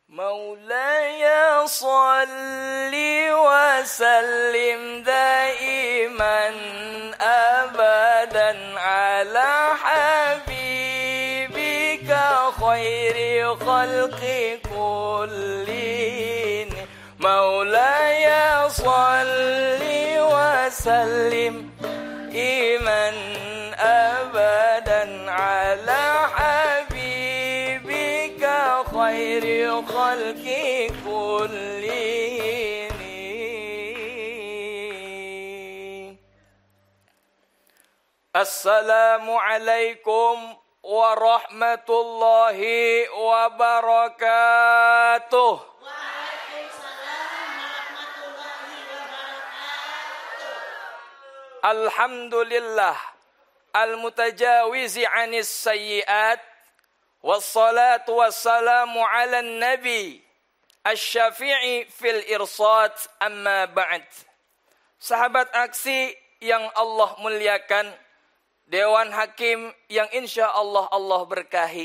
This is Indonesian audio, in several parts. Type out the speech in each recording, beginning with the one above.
مولاي صل وسلم دائما أبدا على حبيبك خير خلق كلهم مولاي صل وسلم دائما أبدا على حبيبك خير خلق كلهم. السلام عليكم ورحمة الله وبركاته. Alhamdulillah al-mutajawizi 'anis sayyi'at wassalatu wassalamu 'alan nabi asy-syafi'i fil irsad amma ba'd. Sahabat aksi yang Allah muliakan, Dewan Hakim yang insyaallah Allah berkahi.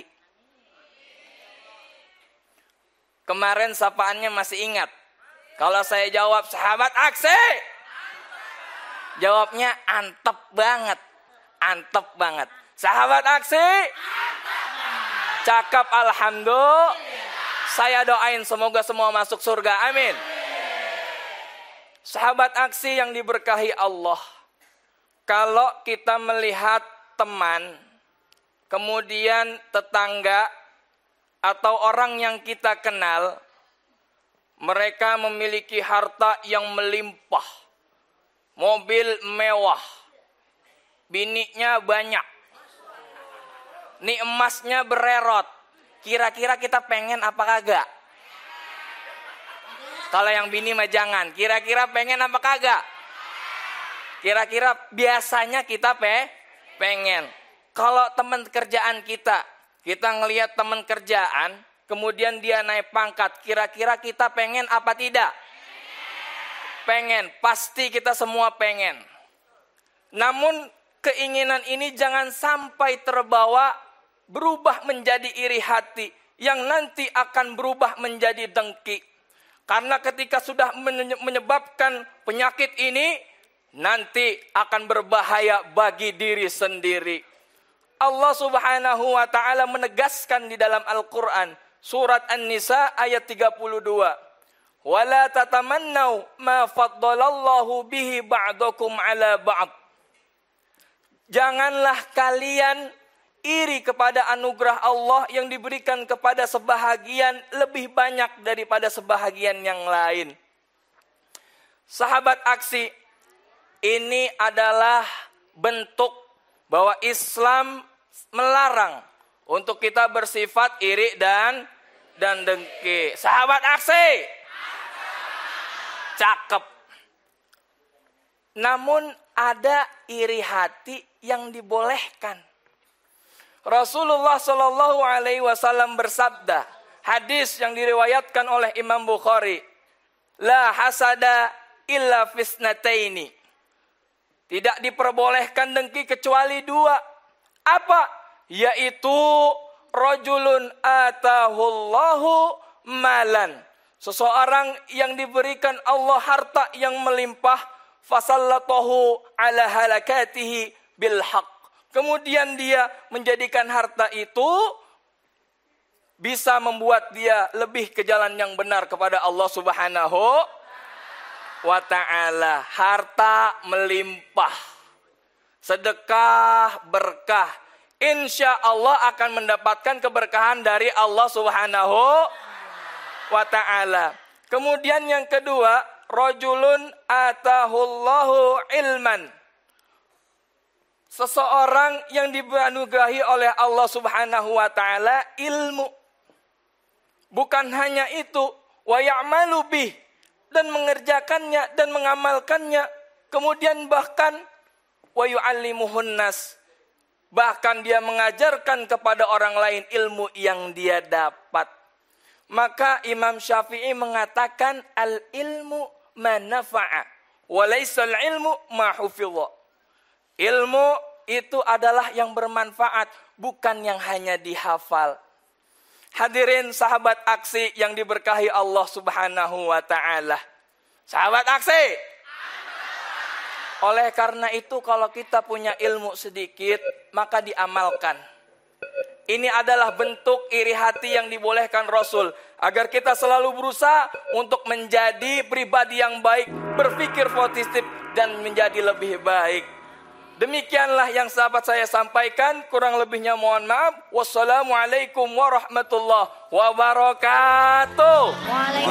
Kemarin sapaannya masih ingat. Kalau saya jawab sahabat aksi, jawabnya antep banget. Antep banget. Sahabat aksi? Cakap alhamdulillah. Saya doain semoga semua masuk surga. Amin. Sahabat aksi yang diberkahi Allah. Kalau kita melihat teman, kemudian tetangga, atau orang yang kita kenal, mereka memiliki harta yang melimpah. Mobil mewah, biniknya banyak, nih emasnya bererot. Kira-kira kita pengen apa kagak? Kalau yang bini mah jangan. Kira-kira pengen apa kagak? Kira-kira biasanya kita pengen. Kalau teman kerjaan kita ngelihat teman kerjaan, kemudian dia naik pangkat, kira-kira kita pengen apa tidak? Pengen, pasti kita semua pengen. Namun keinginan ini jangan sampai terbawa berubah menjadi iri hati yang nanti akan berubah menjadi dengki. Karena ketika sudah menyebabkan penyakit ini, nanti akan berbahaya bagi diri sendiri. Allah Subhanahu wa taala menegaskan di dalam Al-Qur'an surat An-Nisa ayat 32. Wala tatamannau ma faddalallahu bihi ba'dakum ala ba'd. Janganlah kalian iri kepada anugerah Allah yang diberikan kepada sebahagian lebih banyak daripada sebahagian yang lain. Sahabat aksi, ini adalah bentuk bahwa Islam melarang untuk kita bersifat iri dan dengki. Sahabat aksi, cakep. Namun ada iri hati yang dibolehkan. Rasulullah Shallallahu Alaihi Wasallam bersabda, hadis yang diriwayatkan oleh Imam Bukhari, la hasada illa fisnataini. Tidak diperbolehkan dengki kecuali dua. Apa? Yaitu rajulun atahullahu malan. Seseorang yang diberikan Allah harta yang melimpah, fasallatahu ala halakatihi bil haq. Kemudian dia menjadikan harta itu bisa membuat dia lebih ke jalan yang benar kepada Allah Subhanahu wa ta'ala. Harta melimpah, sedekah berkah, insya Allah akan mendapatkan keberkahan dari Allah Subhanahu wa ta'ala. Kemudian yang kedua, rajulun atahullahu ilman. Seseorang yang dianugerahi oleh Allah Subhanahu wa ta'ala ilmu. Bukan hanya itu, wa ya'malu bih, dan mengerjakannya dan mengamalkannya. Kemudian bahkan wa yu'allimuhun nas, bahkan dia mengajarkan kepada orang lain ilmu yang dia dapat. Maka Imam Syafi'i mengatakan al-ilmu ma nafa'a wa laysal ilmu ma hufidha. Ilmu itu adalah yang bermanfaat, bukan yang hanya dihafal. Hadirin sahabat aksi yang diberkahi Allah Subhanahu wa taala. Sahabat aksi. Oleh karena itu kalau kita punya ilmu sedikit, maka diamalkan. Ini adalah bentuk iri hati yang dibolehkan Rasul. Agar kita selalu berusaha untuk menjadi pribadi yang baik, berpikir positif dan menjadi lebih baik. Demikianlah yang sahabat saya sampaikan. Kurang lebihnya mohon maaf. Wassalamualaikum warahmatullahi wabarakatuh.